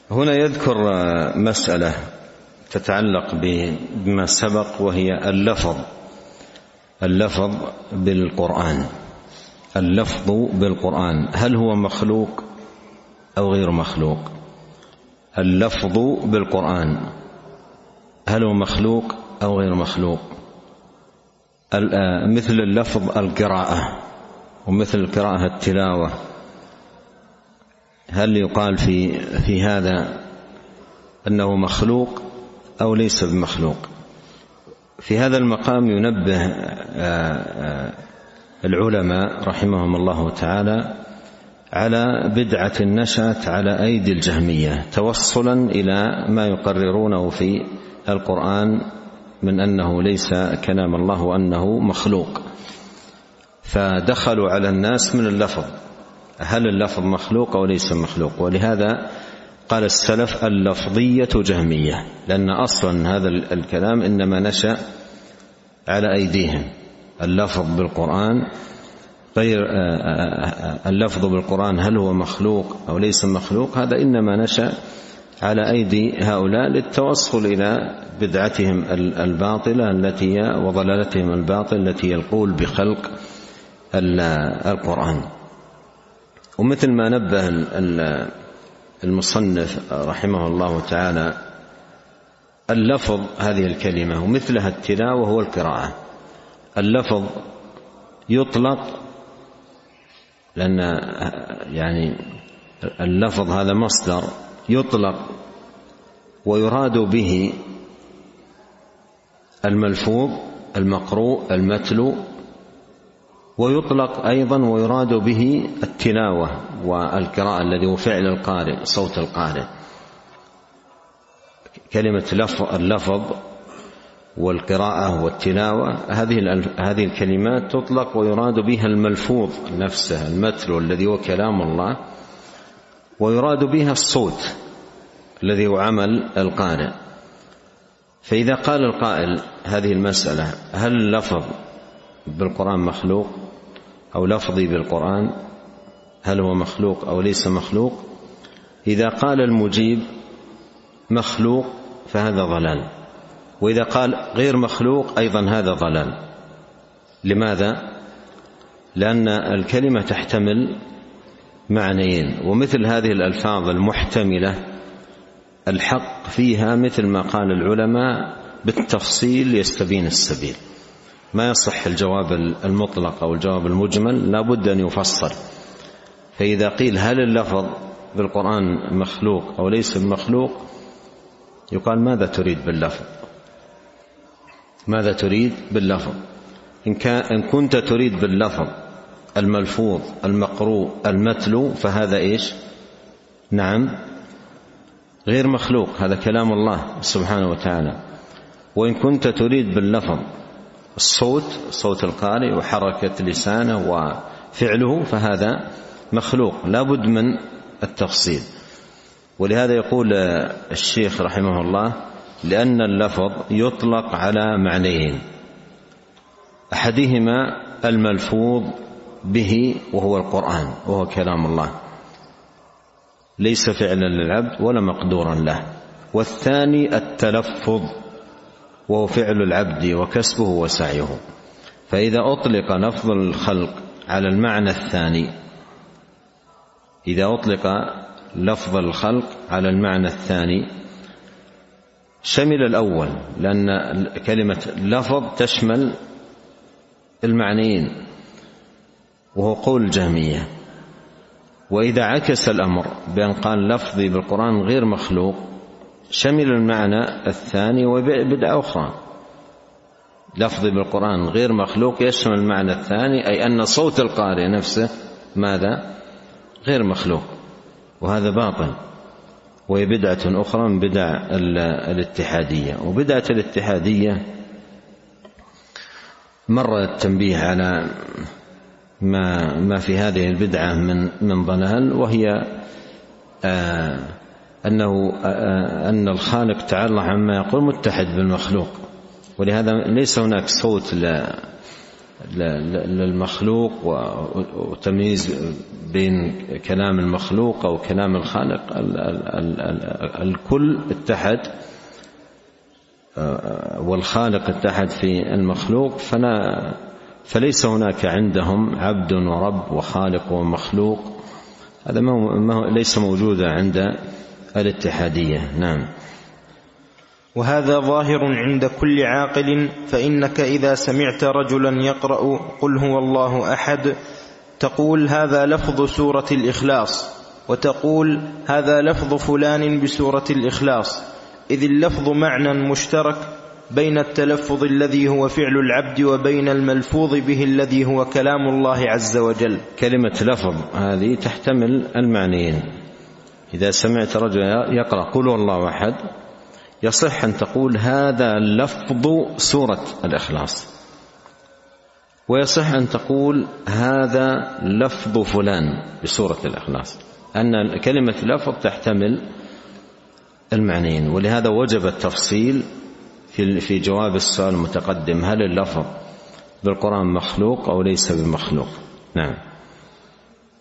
هنا يذكر مسألة تتعلق بما سبق، وهي اللفظ بالقرآن. اللفظ بالقرآن هل هو مخلوق أو غير مخلوق؟ اللفظ بالقرآن هل هو مخلوق أو غير مخلوق؟ مثل اللفظ القراءة، ومثل القراءة التلاوة، هل يقال في هذا أنه مخلوق أو ليس بمخلوق؟ في هذا المقام ينبه العلماء رحمهم الله تعالى على بدعة نشأت على أيدي الجهمية توصلا إلى ما يقررونه في القرآن من أنه ليس كلام الله وأنه مخلوق، فدخلوا على الناس من اللفظ، هل اللفظ مخلوق أو ليس مخلوق؟ ولهذا قال السلف اللفظية جهمية، لأن أصلا هذا الكلام إنما نشأ على أيديهم. اللفظ بالقرآن غير اللفظ بالقرآن هل هو مخلوق أو ليس مخلوق، هذا إنما نشأ على أيدي هؤلاء للتوصل إلى بدعتهم الباطلة وضلالتهم الباطلة التي يلقول بخلق القرآن. ومثل ما نبه المصنف رحمه الله تعالى، اللفظ هذه الكلمة ومثلها التلاوة والقراءة. اللفظ يطلق لأن يعني اللفظ هذا مصدر يطلق ويراد به الملفوظ المقروء المتلو، ويطلق أيضا ويراد به التلاوة والقراءة الذي هو فعل القارئ، صوت القارئ. كلمة اللفظ والقراءة والتلاوة هذه الكلمات تطلق ويراد بها الملفوظ نفسه المتلو الذي هو كلام الله، ويراد بها الصوت الذي هو عمل القارئ. فإذا قال القائل هذه المسألة هل اللفظ بالقرآن مخلوق أو لفظي بالقرآن هل هو مخلوق أو ليس مخلوق، إذا قال المجيب مخلوق فهذا ضلال، وإذا قال غير مخلوق أيضا هذا ضلال. لماذا؟ لأن الكلمة تحتمل معنيين، ومثل هذه الألفاظ المحتملة الحق فيها مثل ما قال العلماء بالتفصيل يستبين السبيل. ما يصح الجواب المطلق أو الجواب المجمل، لا بد أن يفصل. فإذا قيل هل اللفظ بالقرآن مخلوق أو ليس بمخلوق، يقال ماذا تريد باللفظ؟ ماذا تريد باللفظ؟ إن كنت تريد باللفظ الملفوظ المقروء المتلو فهذا إيش؟ نعم غير مخلوق، هذا كلام الله سبحانه وتعالى. وإن كنت تريد باللفظ الصوت، صوت القارئ وحركة لسانه وفعله، فهذا مخلوق، لا بد من التفصيل. ولهذا يقول الشيخ رحمه الله لأن اللفظ يطلق على معنيين، أحدهما الملفوظ به وهو القرآن وهو كلام الله ليس فعلا للعبد ولا مقدورا له، والثاني التلفظ وهو فعل العبد وكسبه وسعيه. فإذا أطلق لفظ الخلق على المعنى الثاني، إذا أطلق لفظ الخلق على المعنى الثاني شمل الأول، لأن كلمة لفظ تشمل المعنيين وهو قول الجهمية. وإذا عكس الأمر بأن قال لفظي بالقرآن غير مخلوق شمل المعنى الثاني وبدعة أخرى. لفظي بالقرآن غير مخلوق يشمل المعنى الثاني، أي أن صوت القارئ نفسه ماذا؟ غير مخلوق، وهذا باطل، وهي بدعة أخرى من بدع الاتحادية. وبدعة الاتحادية مر التنبيه على ما في هذه البدعة من ضلال، وهي أن الخالق تعالى عما يقول متحد بالمخلوق، ولهذا ليس هناك صوت للمخلوق وتمييز بين كلام المخلوق أو كلام الخالق، الكل اتحد والخالق اتحد في المخلوق، فليس هناك عندهم عبد ورب وخالق ومخلوق، هذا ليس موجودا عند الاتحادية. نعم. وهذا ظاهر عند كل عاقل، فإنك إذا سمعت رجلا يقرأ قل هو الله أحد تقول هذا لفظ سورة الإخلاص، وتقول هذا لفظ فلان بسورة الإخلاص، إذ اللفظ معنى مشترك بين التلفظ الذي هو فعل العبد وبين الملفوظ به الذي هو كلام الله عز وجل. كلمة لفظ هذه تحتمل المعنيين. إذا سمعت رجلا يقرأ قل هو الله أحد يصح أن تقول هذا لفظ سورة الإخلاص، ويصح أن تقول هذا لفظ فلان بسورة الإخلاص، أن كلمة لفظ تحتمل المعنيين. ولهذا وجب التفصيل في جواب السؤال المتقدم: هل اللفظ بالقرآن مخلوق أو ليس بمخلوق؟ نعم.